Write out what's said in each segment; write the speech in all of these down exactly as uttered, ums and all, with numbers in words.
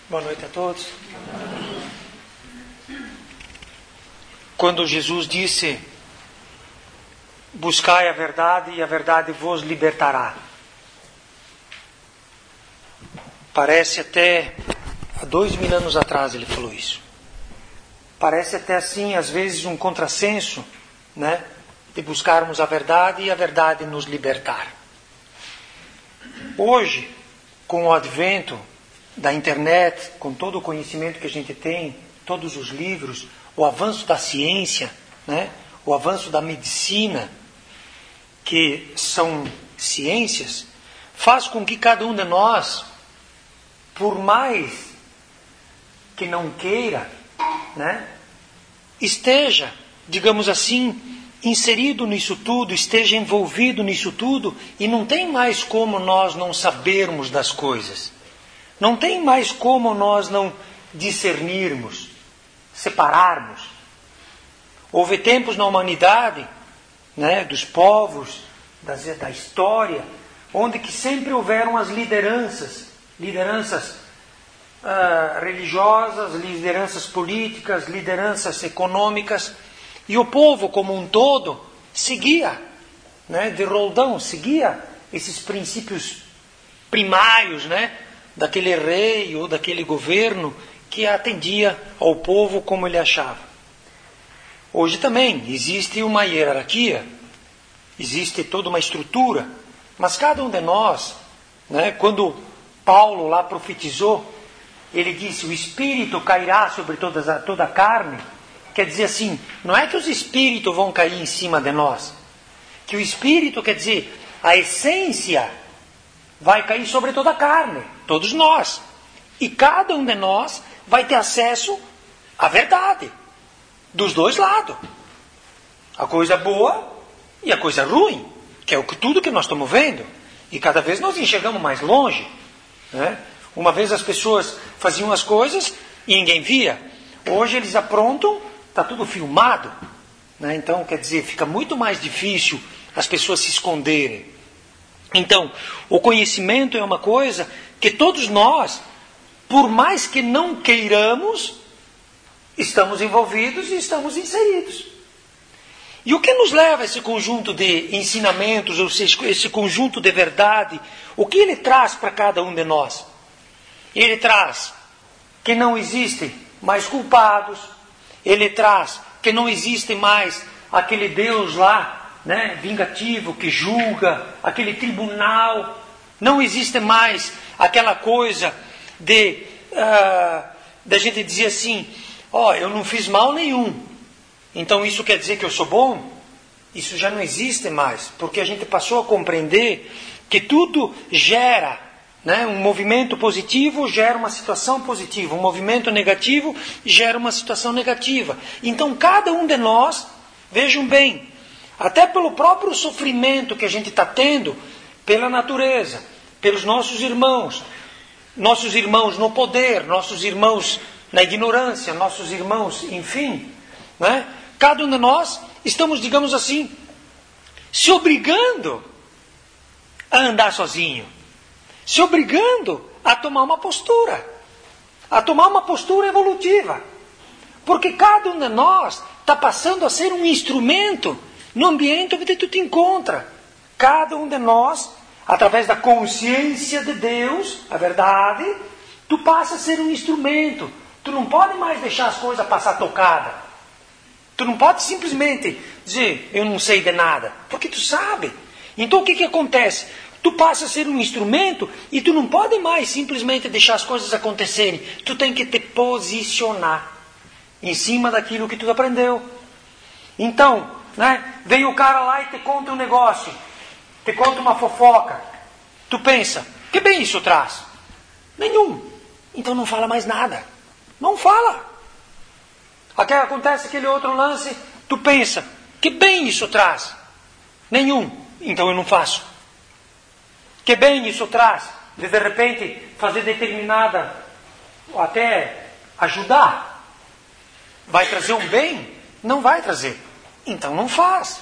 Boa noite a todos. Quando Jesus disse: buscai a verdade e a verdade vos libertará. Parece até, há dois mil anos atrás ele falou isso. Parece até assim, às vezes, um contrassenso, né? De buscarmos a verdade e a verdade nos libertar. Hoje, com o advento da internet, com todo o conhecimento que a gente tem, todos os livros, o avanço da ciência, né? O avanço da medicina, que são ciências, faz com que cada um de nós, por mais que não queira, né? esteja, digamos assim, inserido nisso tudo, esteja envolvido nisso tudo, e não tem mais como nós não sabermos das coisas. Não tem mais como nós não discernirmos, separarmos. Houve tempos na humanidade, né, dos povos, das, da história, onde que sempre houveram as lideranças, lideranças ah, religiosas, lideranças políticas, lideranças econômicas, e o povo como um todo seguia, né, de roldão, seguia esses princípios primários, né, daquele rei ou daquele governo que atendia ao povo como ele achava. Hoje também existe uma hierarquia, existe toda uma estrutura, mas cada um de nós, né, quando Paulo lá profetizou, ele disse: o Espírito cairá sobre toda a, toda a carne. Quer dizer assim, não é que os Espíritos vão cair em cima de nós, que o Espírito, quer dizer, a essência vai cair sobre toda a carne, todos nós. E cada um de nós vai ter acesso à verdade, dos dois lados. A coisa boa e a coisa ruim, que é o que, tudo que nós estamos vendo. E cada vez nós enxergamos mais longe, né? Uma vez as pessoas faziam as coisas e ninguém via. Hoje eles aprontam, está tudo filmado, né? Então, quer dizer, fica muito mais difícil as pessoas se esconderem. Então, o conhecimento é uma coisa que todos nós, por mais que não queiramos, estamos envolvidos e estamos inseridos. E o que nos leva a esse conjunto de ensinamentos, ou seja, esse conjunto de verdade, o que ele traz para cada um de nós? Ele traz que não existem mais culpados, ele traz que não existe mais aquele Deus lá, né, vingativo, que julga, aquele tribunal, não existe mais aquela coisa de, uh, de a gente dizer assim: ó, oh, eu não fiz mal nenhum, então isso quer dizer que eu sou bom? Isso já não existe mais, porque a gente passou a compreender que tudo gera, né, um movimento positivo gera uma situação positiva, um movimento negativo gera uma situação negativa. Então cada um de nós, vejam bem, até pelo próprio sofrimento que a gente está tendo, pela natureza, pelos nossos irmãos, nossos irmãos no poder, nossos irmãos na ignorância, nossos irmãos, enfim, né? Cada um de nós estamos, digamos assim, se obrigando a andar sozinho, se obrigando a tomar uma postura, a tomar uma postura evolutiva, porque cada um de nós está passando a ser um instrumento no ambiente onde tu te encontra. Cada um de nós, através da consciência de Deus, a verdade, tu passa a ser um instrumento. Tu não pode mais deixar as coisas passar tocada. Tu não pode simplesmente dizer: eu não sei de nada, porque tu sabe. Então o que, que acontece? Tu passa a ser um instrumento e tu não pode mais simplesmente deixar as coisas acontecerem. Tu tem que te posicionar em cima daquilo que tu aprendeu. Então, né, vem o cara lá e te conta um negócio, te conta uma fofoca. Tu pensa: que bem isso traz? Nenhum. Então não fala mais nada. Não fala. Até acontece aquele outro lance, tu pensa: que bem isso traz? Nenhum. Então eu não faço. Que bem isso traz? De, de repente fazer determinada, ou até ajudar, vai trazer um bem? Não vai trazer. Então não faz.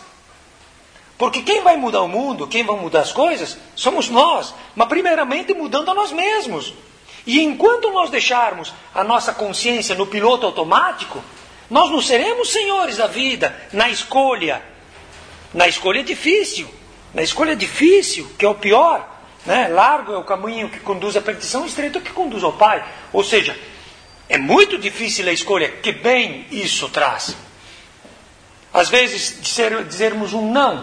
Porque quem vai mudar o mundo, quem vai mudar as coisas, somos nós. Mas primeiramente mudando a nós mesmos. E enquanto nós deixarmos a nossa consciência no piloto automático, nós não seremos senhores da vida na escolha. Na escolha difícil. Na escolha difícil, que é o pior. Né? Largo é o caminho que conduz à perdição, estreito é o que conduz ao Pai. Ou seja, é muito difícil a escolha. Que bem isso traz. Às vezes, dizer, dizermos um não.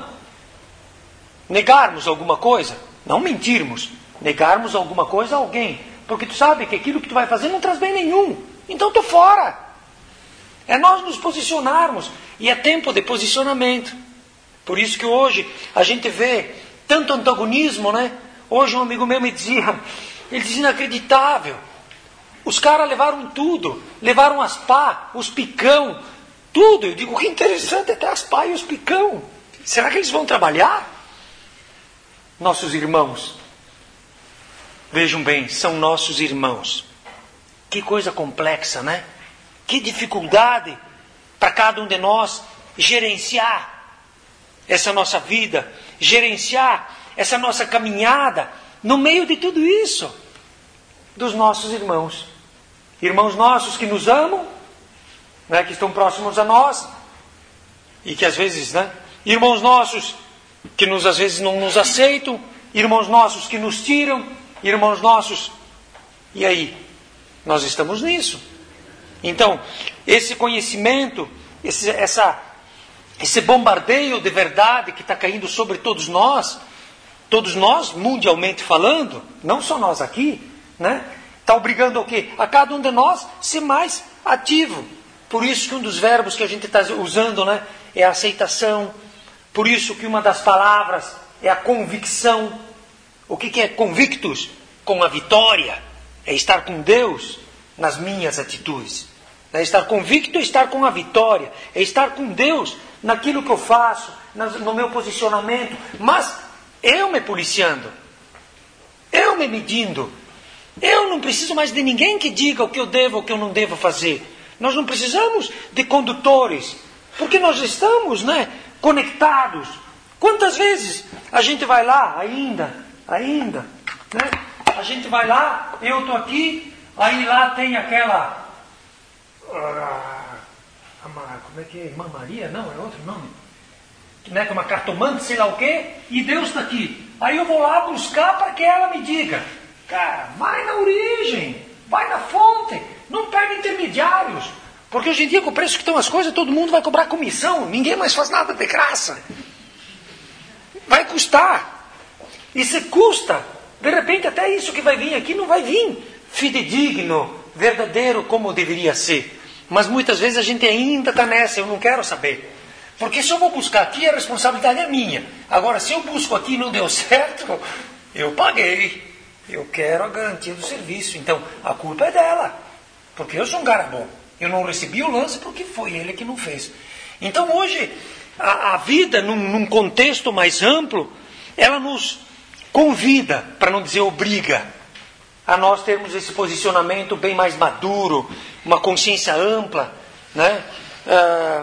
Negarmos alguma coisa. Não mentirmos. Negarmos alguma coisa a alguém. Porque tu sabe que aquilo que tu vai fazer não traz bem nenhum. Então tu fora. É nós nos posicionarmos. E é tempo de posicionamento. Por isso que hoje a gente vê tanto antagonismo, né? Hoje um amigo meu me dizia, ele dizia inacreditável. Os caras levaram tudo. Levaram as pá, os picão, tudo. Eu digo, que interessante, até as pá e os picão. Será que eles vão trabalhar? Nossos irmãos. Vejam bem, são nossos irmãos. Que coisa complexa, né? Que dificuldade para cada um de nós gerenciar essa nossa vida, gerenciar essa nossa caminhada no meio de tudo isso, dos nossos irmãos. Irmãos nossos que nos amam, né, que estão próximos a nós, e que às vezes, né, irmãos nossos que nos, às vezes não nos aceitam, irmãos nossos que nos tiram, irmãos nossos. E aí? Nós estamos nisso. Então, esse conhecimento, esse, essa, esse bombardeio de verdade que está caindo sobre todos nós, todos nós, mundialmente falando, não só nós aqui, né? Está obrigando o quê? A cada um de nós ser mais ativo. Por isso que um dos verbos que a gente está usando, né, é a aceitação. Por isso que uma das palavras é a convicção. O que, que é convictus? Com a vitória. É estar com Deus nas minhas atitudes. É estar convicto, é estar com a vitória. É estar com Deus naquilo que eu faço, no meu posicionamento. Mas eu me policiando. Eu me medindo. Eu não preciso mais de ninguém que diga o que eu devo ou o que eu não devo fazer. Nós não precisamos de condutores. Porque nós estamos, né, conectados. Quantas vezes a gente vai lá, ainda, ainda, né? A gente vai lá, eu estou aqui, aí lá tem aquela... Como é que é? Irmã Maria? Não, é outro nome. Né? Que é uma cartomante, sei lá o quê, e Deus está aqui. Aí eu vou lá buscar para que ela me diga. Cara, vai na origem, vai na fonte, não pega intermediários. Porque hoje em dia, com o preço que estão as coisas, todo mundo vai cobrar comissão, ninguém mais faz nada de graça. Vai custar. E se custa, de repente até isso que vai vir aqui não vai vir fidedigno, verdadeiro como deveria ser. Mas muitas vezes a gente ainda está nessa, eu não quero saber. Porque se eu vou buscar aqui, a responsabilidade é minha. Agora, se eu busco aqui e não deu certo, eu paguei. Eu quero a garantia do serviço. Então, a culpa é dela. Porque eu sou um cara bom. Eu não recebi o lance porque foi ele que não fez. Então, hoje, a, a vida, num, num contexto mais amplo, ela nos convida, para não dizer obriga, a nós termos esse posicionamento bem mais maduro, uma consciência ampla, né? Ah,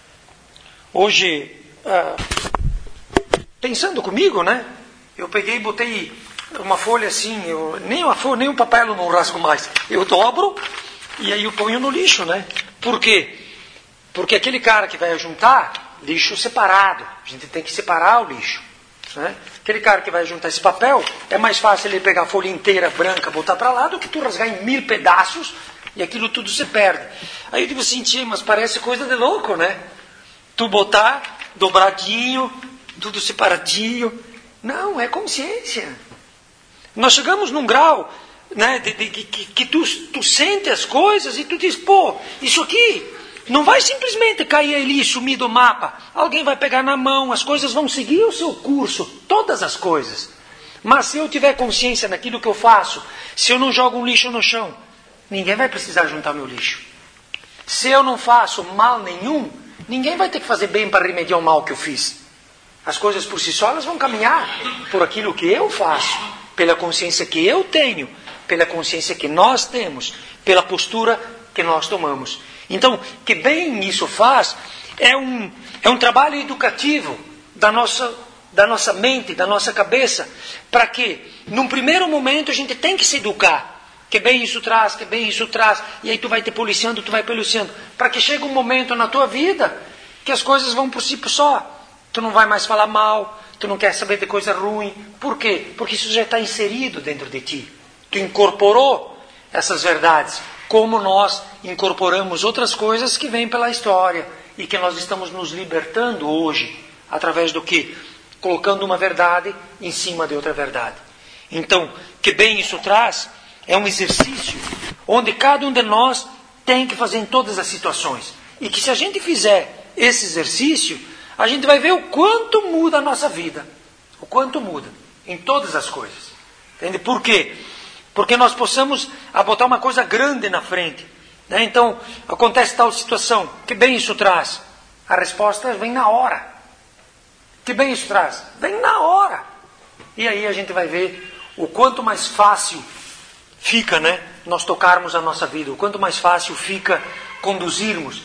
hoje, ah, pensando comigo, né? Eu peguei e botei uma folha assim, eu, nem uma folha, nem um papel eu não rasgo mais. Eu dobro e aí eu ponho no lixo, né? Por quê? Porque aquele cara que vai juntar, lixo separado. A gente tem que separar o lixo. Né? Aquele cara que vai juntar esse papel, é mais fácil ele pegar a folha inteira branca, botar para lá, do que tu rasgar em mil pedaços e aquilo tudo se perde. Aí eu digo assim, tia, mas parece coisa de louco, né? Tu botar dobradinho, tudo separadinho. Não, é consciência. Nós chegamos num grau, né, de, de, de, que, que tu, tu sente as coisas e tu diz, pô, isso aqui não vai simplesmente cair ali e sumir do mapa. Alguém vai pegar na mão, as coisas vão seguir o seu curso, todas as coisas. Mas se eu tiver consciência naquilo que eu faço, se eu não jogo um lixo no chão, ninguém vai precisar juntar meu lixo. Se eu não faço mal nenhum, ninguém vai ter que fazer bem para remediar o mal que eu fiz. As coisas por si só elas vão caminhar por aquilo que eu faço, pela consciência que eu tenho, pela consciência que nós temos, pela postura que nós tomamos. Então, que bem isso faz, é um, é um trabalho educativo da nossa, da nossa mente, da nossa cabeça, para que, num primeiro momento, a gente tem que se educar. que bem isso traz, que bem isso traz. E aí tu vai te policiando, tu vai policiando. Para que chegue um momento na tua vida que as coisas vão por si só. Tu não vai mais falar mal, tu não quer saber de coisa ruim. Por quê? Porque isso já está inserido dentro de ti. Tu incorporou essas verdades, como nós incorporamos outras coisas que vêm pela história e que nós estamos nos libertando hoje, através do quê? Colocando uma verdade em cima de outra verdade. Então, que bem isso traz é um exercício onde cada um de nós tem que fazer em todas as situações. E que se a gente fizer esse exercício, a gente vai ver o quanto muda a nossa vida. O quanto muda em todas as coisas. Entende? Por quê? Porque nós possamos botar uma coisa grande na frente. Né? Então, acontece tal situação. Que bem isso traz? A resposta vem na hora. Que bem isso traz? Vem na hora. E aí a gente vai ver o quanto mais fácil fica, né, nós tocarmos a nossa vida. O quanto mais fácil fica conduzirmos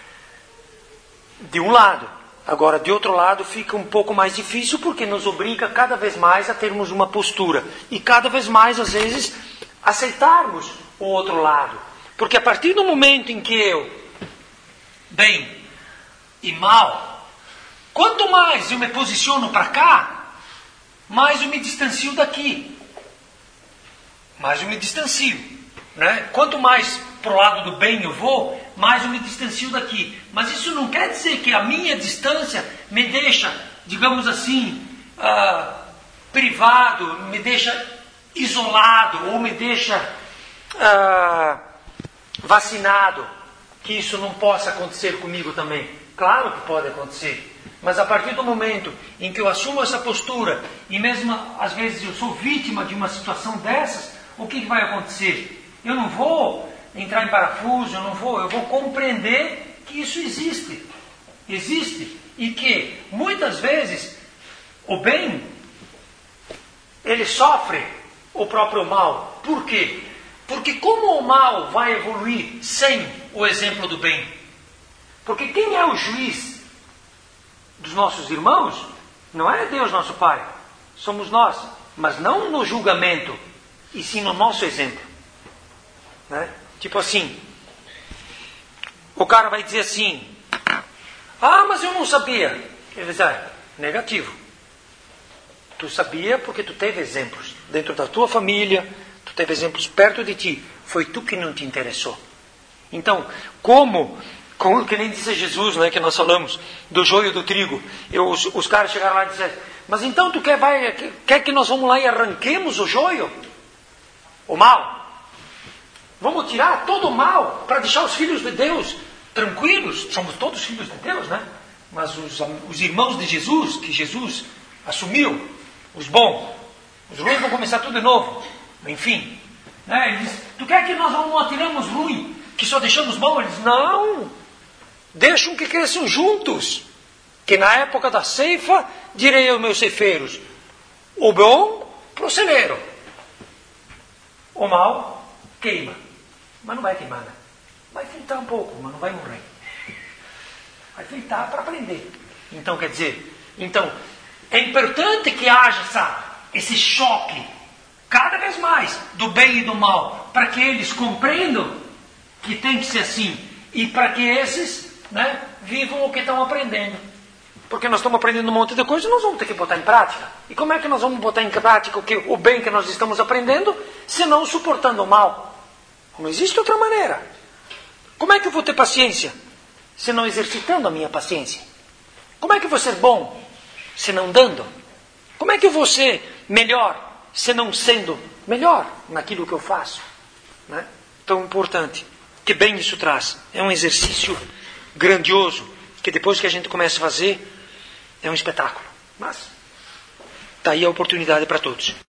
de um lado. Agora, de outro lado, fica um pouco mais difícil porque nos obriga cada vez mais a termos uma postura. E cada vez mais, às vezes, aceitarmos o outro lado. Porque a partir do momento em que eu, bem e mal, quanto mais eu me posiciono para cá, mais eu me distancio daqui. Mais eu me distancio. Né? Quanto mais para o lado do bem eu vou, mais eu me distancio daqui. Mas isso não quer dizer que a minha distância me deixa, digamos assim, uh, privado, me deixa isolado, ou me deixa uh, vacinado. Que isso não possa acontecer comigo também. Claro que pode acontecer. Mas a partir do momento em que eu assumo essa postura, e mesmo às vezes eu sou vítima de uma situação dessas, o que vai acontecer? Eu não vou entrar em parafuso, eu não vou, eu vou compreender que isso existe. Existe. E que, muitas vezes, o bem, ele sofre o próprio mal. Por quê? Porque como o mal vai evoluir sem o exemplo do bem? Porque quem é o juiz dos nossos irmãos? Não é Deus nosso Pai. Somos nós. Mas não no julgamento, e sim no nosso exemplo. Né? Tipo assim, o cara vai dizer assim: ah, mas eu não sabia. Ele diz: ah, negativo. Tu sabia porque tu teve exemplos dentro da tua família, tu teve exemplos perto de ti. Foi tu que não te interessou. Então, como, como que nem disse Jesus, né, que nós falamos do joio do trigo. Eu, os, os caras chegaram lá e disseram: mas então tu quer, vai, quer que nós vamos lá e arranquemos o joio? O mal? Vamos tirar todo o mal para deixar os filhos de Deus tranquilos? Somos todos filhos de Deus, né? Mas os, os irmãos de Jesus, que Jesus assumiu, os bons, os ruins vão começar tudo de novo. Enfim, né? Ele diz: tu quer que nós não atiramos ruim, que só deixamos bom? Ele diz: não, deixam que cresçam juntos, que na época da ceifa direi aos meus ceifeiros: o bom para o celeiro, o mal queima. Mas não vai queimar, né? Vai fritar um pouco, mas não vai morrer. Vai fritar para aprender. Então, quer dizer, então, é importante que haja essa, esse choque, cada vez mais, do bem e do mal, para que eles compreendam que tem que ser assim, e para que esses, né, vivam o que estão aprendendo. Porque nós estamos aprendendo um monte de coisa e nós vamos ter que botar em prática. E como é que nós vamos botar em prática o, que, o bem que nós estamos aprendendo, se não suportando o mal? Não existe outra maneira. Como é que eu vou ter paciência se não exercitando a minha paciência? Como é que eu vou ser bom se não dando? Como é que eu vou ser melhor se não sendo melhor naquilo que eu faço? Né? Tão importante. Que bem isso traz. É um exercício grandioso que depois que a gente começa a fazer é um espetáculo. Mas está aí a oportunidade para todos.